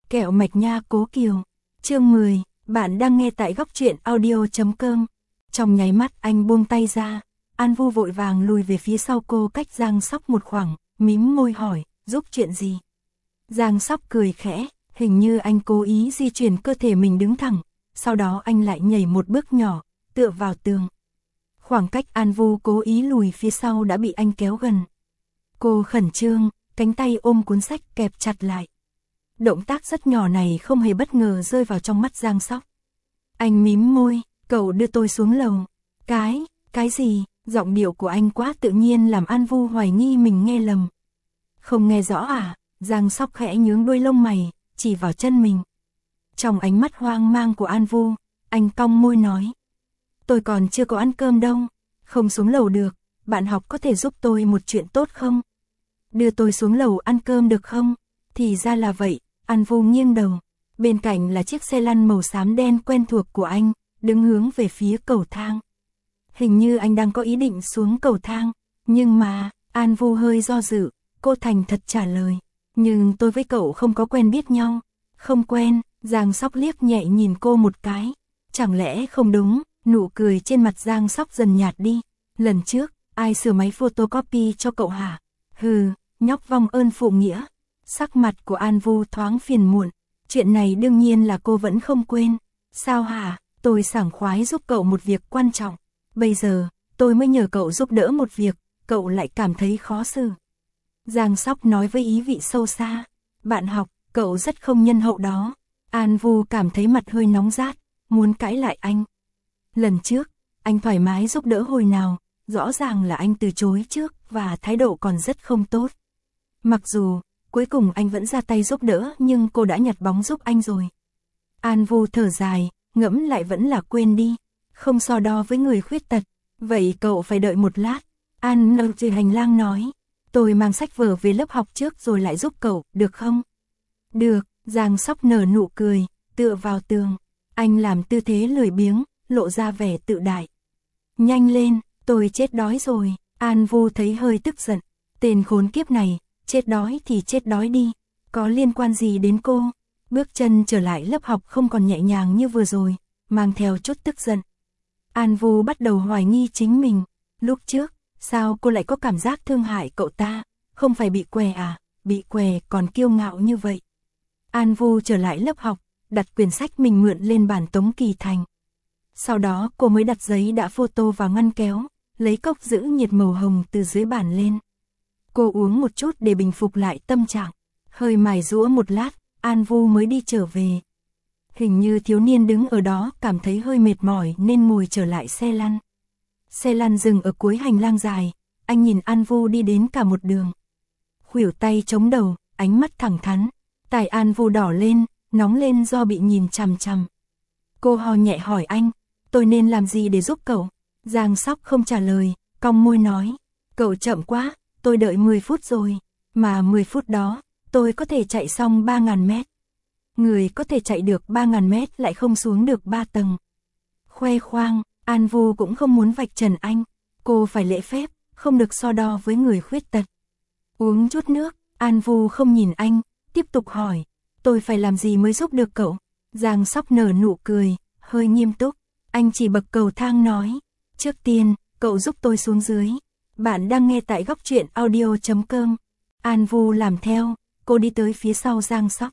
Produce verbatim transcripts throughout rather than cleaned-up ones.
Kẹo mạch nha Cố Kiều. Chương mười, bạn đang nghe tại góc truyện audio chấm com. Trong nháy mắt anh buông tay ra, An Vu vội vàng lùi về phía sau cô cách Giang Sóc một khoảng, mím môi hỏi, giúp chuyện gì? Giang Sóc cười khẽ, hình như anh cố ý di chuyển cơ thể mình đứng thẳng, sau đó anh lại nhảy một bước nhỏ, tựa vào tường. Khoảng cách An Vu cố ý lùi phía sau đã bị anh kéo gần. Cô khẩn trương, cánh tay ôm cuốn sách kẹp chặt lại. Động tác rất nhỏ này không hề bất ngờ rơi vào trong mắt Giang Sóc. Anh mím môi, cậu đưa tôi xuống lầu. Cái, cái gì? Giọng điệu của anh quá tự nhiên làm An Vu hoài nghi mình nghe lầm. Không nghe rõ à? Giang Sóc khẽ nhướng đuôi lông mày, chỉ vào chân mình. Trong ánh mắt hoang mang của An Vu, anh cong môi nói. Tôi còn chưa có ăn cơm đâu, không xuống lầu được, bạn học có thể giúp tôi một chuyện tốt không? Đưa tôi xuống lầu ăn cơm được không? Thì ra là vậy, An Vu nghiêng đầu. Bên cạnh là chiếc xe lăn màu xám đen quen thuộc của anh, đứng hướng về phía cầu thang. Hình như anh đang có ý định xuống cầu thang, nhưng mà, An Vu hơi do dự, cô thành thật trả lời. Nhưng tôi với cậu không có quen biết nhau. Không quen, Giang Sóc liếc nhẹ nhìn cô một cái. Chẳng lẽ không đúng, nụ cười trên mặt Giang Sóc dần nhạt đi. Lần trước, ai sửa máy photocopy cho cậu hả? Hừ, nhóc vong ơn phụ nghĩa. Sắc mặt của An Vu thoáng phiền muộn. Chuyện này đương nhiên là cô vẫn không quên. Sao hả? Tôi sảng khoái giúp cậu một việc quan trọng. Bây giờ, tôi mới nhờ cậu giúp đỡ một việc, cậu lại cảm thấy khó xử. Giang Sóc nói với ý vị sâu xa. Bạn học, cậu rất không nhân hậu đó. An Vu cảm thấy mặt hơi nóng rát, muốn cãi lại anh. Lần trước, anh thoải mái giúp đỡ hồi nào, rõ ràng là anh từ chối trước và thái độ còn rất không tốt. Mặc dù, cuối cùng anh vẫn ra tay giúp đỡ nhưng cô đã nhặt bóng giúp anh rồi. An Vu thở dài, ngẫm lại vẫn là quên đi, không so đo với người khuyết tật. Vậy cậu phải đợi một lát. An nâng từ hành lang nói. Tôi mang sách vở về lớp học trước rồi lại giúp cậu, được không? Được, Giang Sóc nở nụ cười, tựa vào tường. Anh làm tư thế lười biếng, lộ ra vẻ tự đại. Nhanh lên, tôi chết đói rồi. An Vu thấy hơi tức giận. Tên khốn kiếp này, chết đói thì chết đói đi. Có liên quan gì đến cô? Bước chân trở lại lớp học không còn nhẹ nhàng như vừa rồi, mang theo chút tức giận. An Vu bắt đầu hoài nghi chính mình. Lúc trước, sao cô lại có cảm giác thương hại cậu ta? Không phải bị què à? Bị què còn kiêu ngạo như vậy. An Vu trở lại lớp học, đặt quyển sách mình mượn lên bàn Tống Kỳ Thành. Sau đó cô mới đặt giấy đã photo vào ngăn kéo, lấy cốc giữ nhiệt màu hồng từ dưới bàn lên. Cô uống một chút để bình phục lại tâm trạng. Hơi mài giũa một lát, An Vu mới đi trở về. Hình như thiếu niên đứng ở đó cảm thấy hơi mệt mỏi nên ngồi trở lại xe lăn. Xe lăn dừng ở cuối hành lang dài, anh nhìn An Vu đi đến cả một đường. Khuỷu tay chống đầu, ánh mắt thẳng thắn. Tai An Vu đỏ lên, nóng lên do bị nhìn chằm chằm. Cô ho nhẹ hỏi anh, tôi nên làm gì để giúp cậu? Giang Sóc không trả lời, cong môi nói, cậu chậm quá, tôi đợi mười phút rồi, mà mười phút đó, tôi có thể chạy xong ba nghìn mét. Người có thể chạy được ba nghìn mét lại không xuống được ba tầng. Khoe khoang, An Vu cũng không muốn vạch trần anh, cô phải lễ phép, không được so đo với người khuyết tật. Uống chút nước, An Vu không nhìn anh, tiếp tục hỏi, tôi phải làm gì mới giúp được cậu? Giang Sóc nở nụ cười, hơi nghiêm túc, anh chỉ bậc cầu thang nói, trước tiên, cậu giúp tôi xuống dưới. Bạn đang nghe tại góc truyện audio chấm com. An Vu làm theo, cô đi tới phía sau Giang Sóc.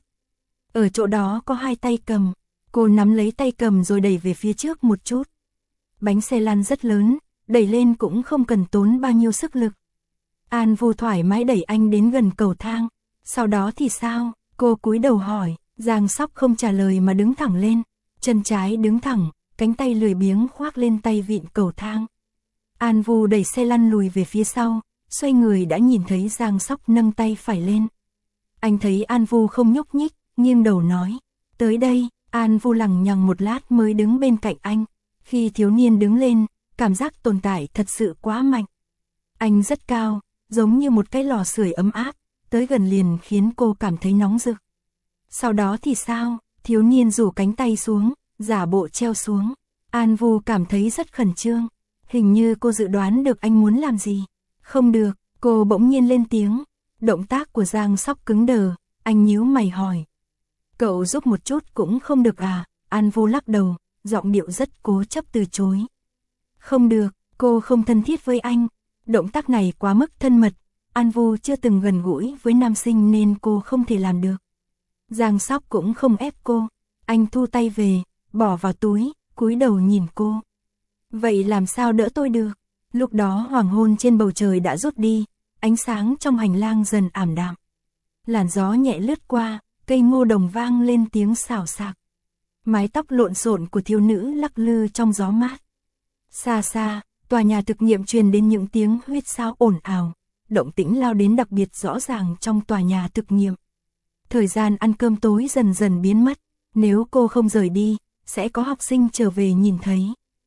Ở chỗ đó có hai tay cầm, cô nắm lấy tay cầm rồi đẩy về phía trước một chút. Bánh xe lăn rất lớn, đẩy lên cũng không cần tốn bao nhiêu sức lực. An Vu thoải mái đẩy anh đến gần cầu thang. Sau đó thì sao? Cô cúi đầu hỏi. Giang Sóc không trả lời mà đứng thẳng lên. Chân trái đứng thẳng, cánh tay lười biếng khoác lên tay vịn cầu thang. An Vu đẩy xe lăn lùi về phía sau, xoay người đã nhìn thấy Giang Sóc nâng tay phải lên. Anh thấy An Vu không nhúc nhích, nghiêng đầu nói. Tới đây, An Vu lằng nhằng một lát mới đứng bên cạnh anh. Khi thiếu niên đứng lên, cảm giác tồn tại thật sự quá mạnh. Anh rất cao, giống như một cái lò sưởi ấm áp, tới gần liền khiến cô cảm thấy nóng rực. Sau đó thì sao? Thiếu niên rủ cánh tay xuống, giả bộ treo xuống. An Vu cảm thấy rất khẩn trương, hình như cô dự đoán được anh muốn làm gì. Không được, cô bỗng nhiên lên tiếng. Động tác của Giang Sóc cứng đờ, anh nhíu mày hỏi. Cậu giúp một chút cũng không được à? An Vu lắc đầu, giọng điệu rất cố chấp từ chối. Không được, cô không thân thiết với anh. Động tác này quá mức thân mật. An Vu chưa từng gần gũi với nam sinh nên cô không thể làm được. Giang Sóc cũng không ép cô. Anh thu tay về, bỏ vào túi, cúi đầu nhìn cô. Vậy làm sao đỡ tôi được? Lúc đó hoàng hôn trên bầu trời đã rút đi, ánh sáng trong hành lang dần ảm đạm. Làn gió nhẹ lướt qua, cây ngô đồng vang lên tiếng xào xạc. Mái tóc lộn xộn của thiếu nữ lắc lư trong gió mát. Xa xa, tòa nhà thực nghiệm truyền đến những tiếng huýt sáo ồn ào, động tĩnh lao đến đặc biệt rõ ràng trong tòa nhà thực nghiệm. Thời gian ăn cơm tối dần dần biến mất, nếu cô không rời đi, sẽ có học sinh trở về nhìn thấy.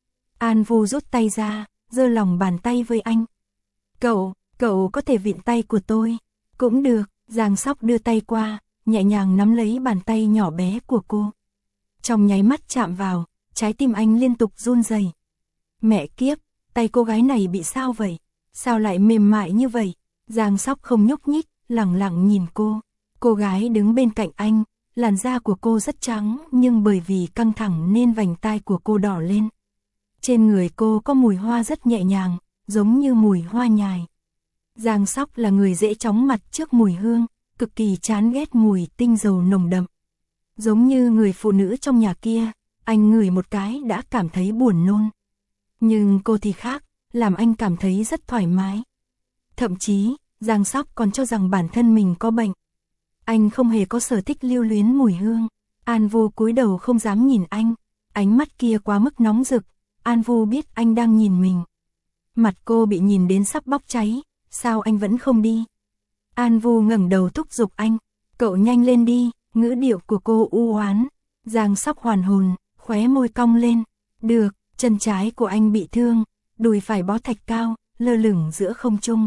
An Vu rút tay ra, giơ lòng bàn tay với anh. Cậu, cậu có thể vịn tay của tôi. Cũng được, Giang Sóc đưa tay qua, nhẹ nhàng nắm lấy bàn tay nhỏ bé của cô. Trong nháy mắt chạm vào, trái tim anh liên tục run rẩy. Mẹ kiếp, tay cô gái này bị sao vậy? Sao lại mềm mại như vậy? Giang Sóc không nhúc nhích, lặng lặng nhìn cô. Cô gái đứng bên cạnh anh, làn da của cô rất trắng nhưng bởi vì căng thẳng nên vành tai của cô đỏ lên. Trên người cô có mùi hoa rất nhẹ nhàng, giống như mùi hoa nhài. Giang Sóc là người dễ chóng mặt trước mùi hương, cực kỳ chán ghét mùi tinh dầu nồng đậm. Giống như người phụ nữ trong nhà kia, anh ngửi một cái đã cảm thấy buồn nôn. Nhưng cô thì khác, làm anh cảm thấy rất thoải mái. Thậm chí, Giang Sóc còn cho rằng bản thân mình có bệnh. Anh không hề có sở thích lưu luyến mùi hương. An Vu cúi đầu không dám nhìn anh, ánh mắt kia quá mức nóng rực. An Vu biết anh đang nhìn mình. Mặt cô bị nhìn đến sắp bốc cháy, sao anh vẫn không đi? An Vu ngẩng đầu thúc giục anh, cậu nhanh lên đi, ngữ điệu của cô u oán. Giang Sóc hoàn hồn, khóe môi cong lên. Được, chân trái của anh bị thương, đùi phải bó thạch cao, lơ lửng giữa không trung.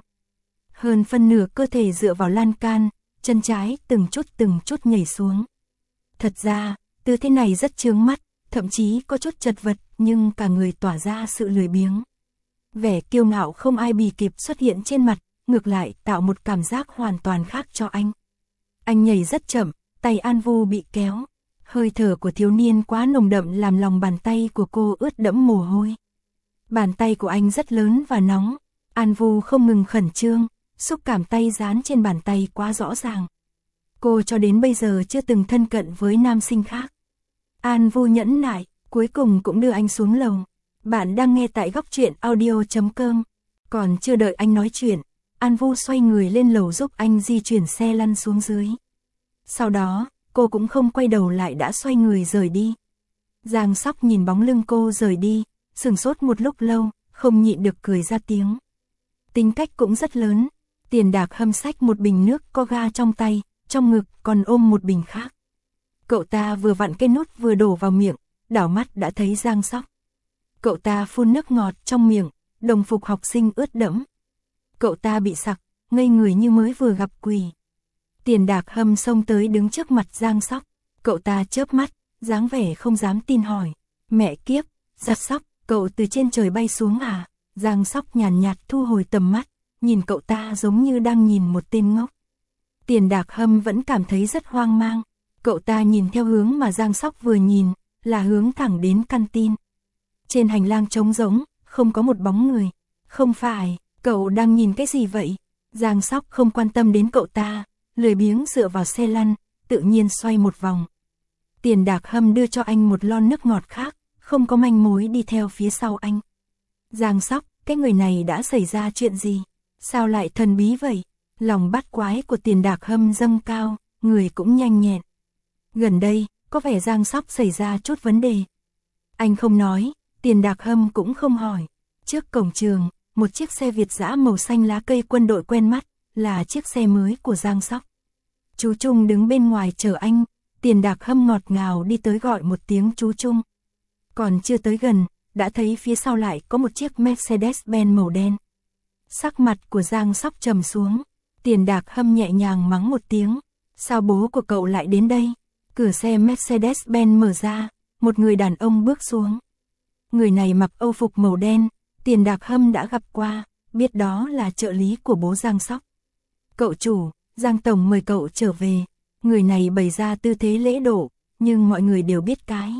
Hơn phân nửa cơ thể dựa vào lan can, chân trái từng chút từng chút nhảy xuống. Thật ra, tư thế này rất chướng mắt, thậm chí có chút chật vật, nhưng cả người tỏa ra sự lười biếng. Vẻ kiêu ngạo không ai bì kịp xuất hiện trên mặt, ngược lại tạo một cảm giác hoàn toàn khác cho anh. Anh nhảy rất chậm, tay An Vu bị kéo. Hơi thở của thiếu niên quá nồng đậm làm lòng bàn tay của cô ướt đẫm mồ hôi. Bàn tay của anh rất lớn và nóng. An Vu không ngừng khẩn trương, xúc cảm tay dán trên bàn tay quá rõ ràng. Cô cho đến bây giờ chưa từng thân cận với nam sinh khác. An Vu nhẫn nại, cuối cùng cũng đưa anh xuống lầu. Bạn đang nghe tại góc truyện audio chấm com. Còn chưa đợi anh nói chuyện, An Vu xoay người lên lầu giúp anh di chuyển xe lăn xuống dưới. Sau đó, cô cũng không quay đầu lại đã xoay người rời đi. Giang Sóc nhìn bóng lưng cô rời đi, sửng sốt một lúc lâu, không nhịn được cười ra tiếng. Tính cách cũng rất lớn. Tiền Đạc Hâm xách một bình nước có ga trong tay, trong ngực còn ôm một bình khác. Cậu ta vừa vặn cái nút vừa đổ vào miệng, đảo mắt đã thấy Giang Sóc. Cậu ta phun nước ngọt trong miệng, đồng phục học sinh ướt đẫm. Cậu ta bị sặc, ngây người như mới vừa gặp quỷ. Tiền Đạc Hâm xông tới đứng trước mặt Giang Sóc. Cậu ta chớp mắt, dáng vẻ không dám tin hỏi. Mẹ kiếp, Giang Sóc, cậu từ trên trời bay xuống à? Giang Sóc nhàn nhạt thu hồi tầm mắt, nhìn cậu ta giống như đang nhìn một tên ngốc. Tiền Đạc Hâm vẫn cảm thấy rất hoang mang. Cậu ta nhìn theo hướng mà Giang Sóc vừa nhìn, là hướng thẳng đến căn tin. Trên hành lang trống rỗng, không có một bóng người. Không phải, cậu đang nhìn cái gì vậy? Giang Sóc không quan tâm đến cậu ta, lười biếng dựa vào xe lăn, tự nhiên xoay một vòng. Tiền Đạc Hâm đưa cho anh một lon nước ngọt khác, không có manh mối đi theo phía sau anh. Giang Sóc, cái người này đã xảy ra chuyện gì? Sao lại thần bí vậy? Lòng bát quái của Tiền Đạc Hâm dâng cao, người cũng nhanh nhẹn. Gần đây, có vẻ Giang Sóc xảy ra chút vấn đề. Anh không nói, Tiền Đạc Hâm cũng không hỏi. Trước cổng trường, một chiếc xe Việt dã màu xanh lá cây quân đội quen mắt, là chiếc xe mới của Giang Sóc. Chú Trung đứng bên ngoài chờ anh, Tiền Đạc Hâm ngọt ngào đi tới gọi một tiếng chú Trung. Còn chưa tới gần, đã thấy phía sau lại có một chiếc Mercedes-Benz màu đen. Sắc mặt của Giang Sóc trầm xuống, Tiền Đạc Hâm nhẹ nhàng mắng một tiếng. Sao bố của cậu lại đến đây? Cửa xe Mercedes-Benz mở ra, một người đàn ông bước xuống. Người này mặc âu phục màu đen, Tiền Đạc Hâm đã gặp qua, biết đó là trợ lý của bố Giang Sóc. Cậu chủ, Giang Tổng mời cậu trở về. Người này bày ra tư thế lễ độ, nhưng mọi người đều biết cái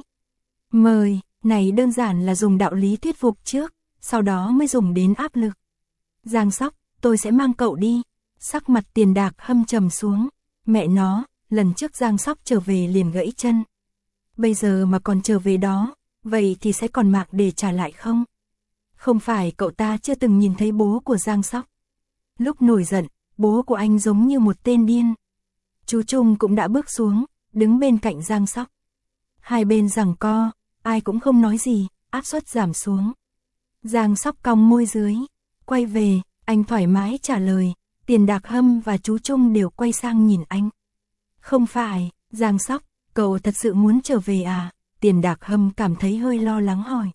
mời này đơn giản là dùng đạo lý thuyết phục trước, sau đó mới dùng đến áp lực. Giang Sóc, tôi sẽ mang cậu đi. Sắc mặt Tiền Đạc Hâm trầm xuống. Mẹ nó, lần trước Giang Sóc trở về liền gãy chân. Bây giờ mà còn trở về đó, vậy thì sẽ còn mạng để trả lại không? Không phải cậu ta chưa từng nhìn thấy bố của Giang Sóc. Lúc nổi giận, bố của anh giống như một tên điên. Chú Trung cũng đã bước xuống, đứng bên cạnh Giang Sóc. Hai bên giằng co, ai cũng không nói gì, áp suất giảm xuống. Giang Sóc cong môi dưới, quay về, anh thoải mái trả lời. Tiền Đạc Hâm và chú Trung đều quay sang nhìn anh. Không phải, Giang Sóc, cậu thật sự muốn trở về à? Tiền Đạc Hâm cảm thấy hơi lo lắng hỏi.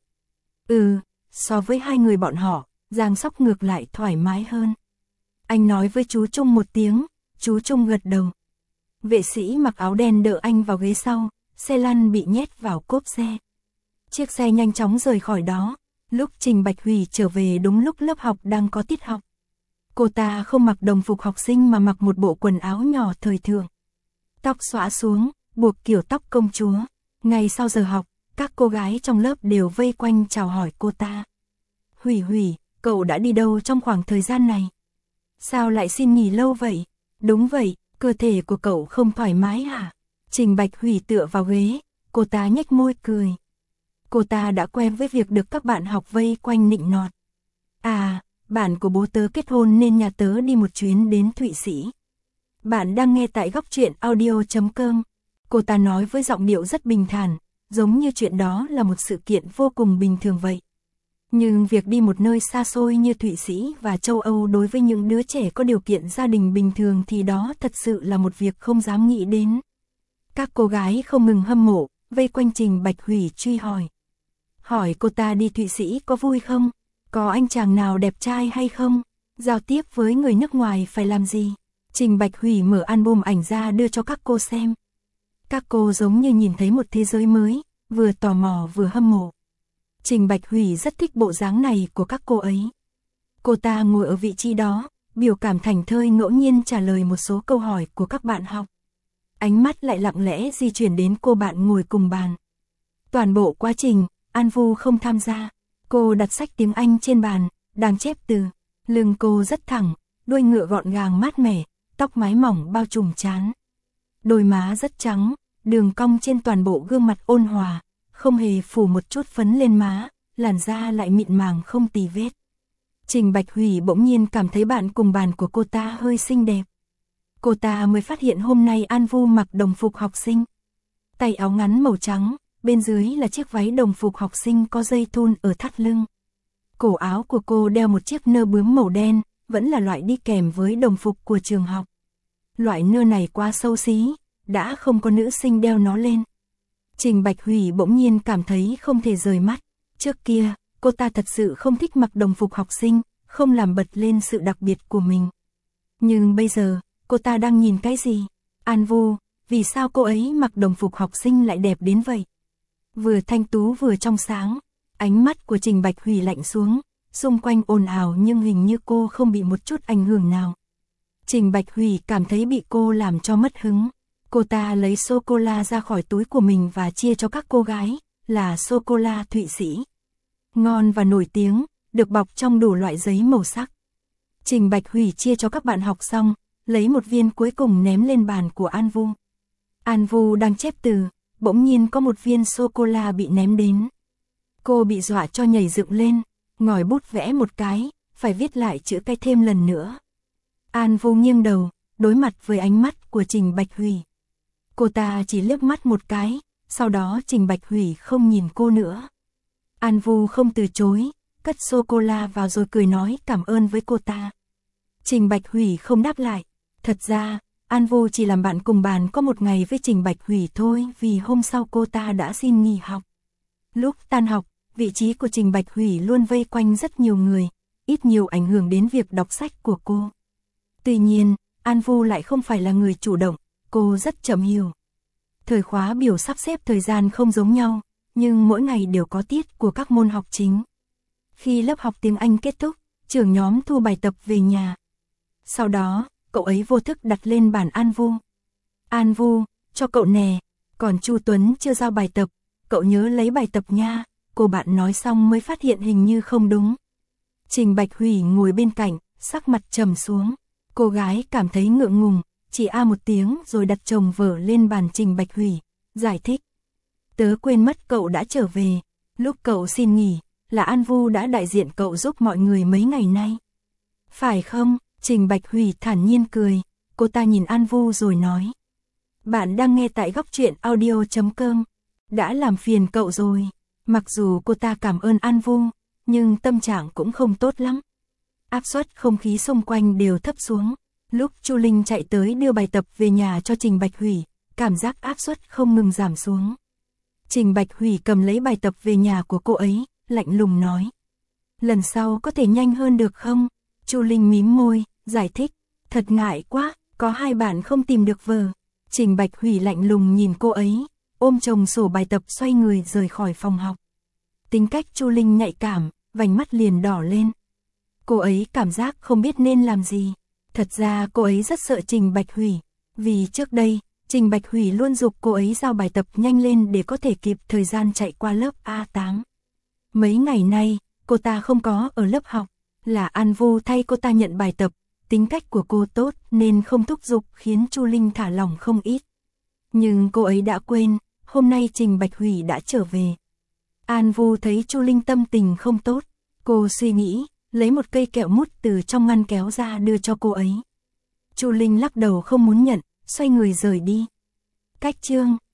Ừ, so với hai người bọn họ, Giang Sóc ngược lại thoải mái hơn. Anh nói với chú Trung một tiếng, chú Trung gật đầu. Vệ sĩ mặc áo đen đỡ anh vào ghế sau, xe lăn bị nhét vào cốp xe. Chiếc xe nhanh chóng rời khỏi đó, lúc Trình Bạch Hủy trở về đúng lúc lớp học đang có tiết học. Cô ta không mặc đồng phục học sinh mà mặc một bộ quần áo nhỏ thời thượng. Tóc xõa xuống, buộc kiểu tóc công chúa. Ngay sau giờ học, các cô gái trong lớp đều vây quanh chào hỏi cô ta. Hủy Hủy, cậu đã đi đâu trong khoảng thời gian này? Sao lại xin nghỉ lâu vậy? Đúng vậy, cơ thể của cậu không thoải mái hả? Trình Bạch Hủy tựa vào ghế, cô ta nhếch môi cười. Cô ta đã quen với việc được các bạn học vây quanh nịnh nọt. À, bạn của bố tớ kết hôn nên nhà tớ đi một chuyến đến Thụy Sĩ. Bạn đang nghe tại góc truyện audio chấm com. Cô ta nói với giọng điệu rất bình thản, giống như chuyện đó là một sự kiện vô cùng bình thường vậy. Nhưng việc đi một nơi xa xôi như Thụy Sĩ và châu Âu đối với những đứa trẻ có điều kiện gia đình bình thường thì đó thật sự là một việc không dám nghĩ đến. Các cô gái không ngừng hâm mộ, vây quanh Trình Bạch Hủy truy hỏi. Hỏi cô ta đi Thụy Sĩ có vui không? Có anh chàng nào đẹp trai hay không? Giao tiếp với người nước ngoài phải làm gì? Trình Bạch Hủy mở album ảnh ra đưa cho các cô xem. Các cô giống như nhìn thấy một thế giới mới, vừa tò mò vừa hâm mộ. Trình Bạch Hủy rất thích bộ dáng này của các cô ấy. Cô ta ngồi ở vị trí đó, biểu cảm thảnh thơi ngẫu nhiên trả lời một số câu hỏi của các bạn học. Ánh mắt lại lặng lẽ di chuyển đến cô bạn ngồi cùng bàn. Toàn bộ quá trình, An Vu không tham gia. Cô đặt sách tiếng Anh trên bàn, đang chép từ. Lưng cô rất thẳng, đuôi ngựa gọn gàng mát mẻ, tóc mái mỏng bao trùm trán. Đôi má rất trắng, đường cong trên toàn bộ gương mặt ôn hòa, không hề phủ một chút phấn lên má, làn da lại mịn màng không tì vết. Trình Bạch Hủy bỗng nhiên cảm thấy bạn cùng bàn của cô ta hơi xinh đẹp. Cô ta mới phát hiện hôm nay An Vu mặc đồng phục học sinh. Tay áo ngắn màu trắng, bên dưới là chiếc váy đồng phục học sinh có dây thun ở thắt lưng. Cổ áo của cô đeo một chiếc nơ bướm màu đen, vẫn là loại đi kèm với đồng phục của trường học. Loại nơ này quá xấu xí, đã không có nữ sinh đeo nó lên. Trình Bạch Hủy bỗng nhiên cảm thấy không thể rời mắt. Trước kia, cô ta thật sự không thích mặc đồng phục học sinh, không làm bật lên sự đặc biệt của mình. Nhưng bây giờ, cô ta đang nhìn cái gì? An Vu, vì sao cô ấy mặc đồng phục học sinh lại đẹp đến vậy? Vừa thanh tú vừa trong sáng, ánh mắt của Trình Bạch Hủy lạnh xuống, xung quanh ồn ào nhưng hình như cô không bị một chút ảnh hưởng nào. Trình Bạch Hủy cảm thấy bị cô làm cho mất hứng. Cô ta lấy sô-cô-la ra khỏi túi của mình và chia cho các cô gái, là sô-cô-la Thụy Sĩ. Ngon và nổi tiếng, được bọc trong đủ loại giấy màu sắc. Trình Bạch Hủy chia cho các bạn học xong, lấy một viên cuối cùng ném lên bàn của An Vu. An Vu đang chép từ, bỗng nhiên có một viên sô-cô-la bị ném đến. Cô bị dọa cho nhảy dựng lên, ngòi bút vẽ một cái, phải viết lại chữ cái thêm lần nữa. An Vu nghiêng đầu, đối mặt với ánh mắt của Trình Bạch Hủy. Cô ta chỉ liếc mắt một cái, sau đó Trình Bạch Hủy không nhìn cô nữa. An Vu không từ chối, cất sô-cô-la vào rồi cười nói cảm ơn với cô ta. Trình Bạch Hủy không đáp lại. Thật ra, An Vu chỉ làm bạn cùng bàn có một ngày với Trình Bạch Hủy thôi vì hôm sau cô ta đã xin nghỉ học. Lúc tan học, vị trí của Trình Bạch Hủy luôn vây quanh rất nhiều người, ít nhiều ảnh hưởng đến việc đọc sách của cô. Tuy nhiên, An Vu lại không phải là người chủ động, cô rất chậm hiểu. Thời khóa biểu sắp xếp thời gian không giống nhau, nhưng mỗi ngày đều có tiết của các môn học chính. Khi lớp học tiếng Anh kết thúc, trưởng nhóm thu bài tập về nhà. Sau đó, cậu ấy vô thức đặt lên bàn An Vu. An Vu, cho cậu nè, còn Chu Tuấn chưa giao bài tập, cậu nhớ lấy bài tập nha, cô bạn nói xong mới phát hiện hình như không đúng. Trình Bạch Hủy ngồi bên cạnh, sắc mặt trầm xuống, cô gái cảm thấy ngượng ngùng, chỉ a một tiếng rồi đặt chồng vở lên bàn Trình Bạch Hủy, giải thích. Tớ quên mất cậu đã trở về, lúc cậu xin nghỉ, là An Vu đã đại diện cậu giúp mọi người mấy ngày nay. Phải không? Trình Bạch Hủy thản nhiên cười, cô ta nhìn An Vu rồi nói. Bạn đang nghe tại góc truyện audio chấm com, đã làm phiền cậu rồi. Mặc dù cô ta cảm ơn An Vu, nhưng tâm trạng cũng không tốt lắm. Áp suất không khí xung quanh đều thấp xuống. Lúc Chu Linh chạy tới đưa bài tập về nhà cho Trình Bạch Hủy, cảm giác áp suất không ngừng giảm xuống. Trình Bạch Hủy cầm lấy bài tập về nhà của cô ấy, lạnh lùng nói. Lần sau có thể nhanh hơn được không? Chu Linh mím môi, giải thích. Thật ngại quá, có hai bạn không tìm được vở. Trình Bạch Hủy lạnh lùng nhìn cô ấy, ôm chồng sổ bài tập xoay người rời khỏi phòng học. Tính cách Chu Linh nhạy cảm, vành mắt liền đỏ lên. Cô ấy cảm giác không biết nên làm gì. Thật ra cô ấy rất sợ Trình Bạch Hủy, vì trước đây, Trình Bạch Hủy luôn giục cô ấy giao bài tập nhanh lên để có thể kịp thời gian chạy qua lớp A tám. Mấy ngày nay, cô ta không có ở lớp học, là An Vu thay cô ta nhận bài tập, tính cách của cô tốt nên không thúc giục khiến Chu Linh thả lỏng không ít. Nhưng cô ấy đã quên, hôm nay Trình Bạch Hủy đã trở về. An Vu thấy Chu Linh tâm tình không tốt, cô suy nghĩ, lấy một cây kẹo mút từ trong ngăn kéo ra đưa cho cô ấy. Chu Linh lắc đầu không muốn nhận, xoay người rời đi. Cách chương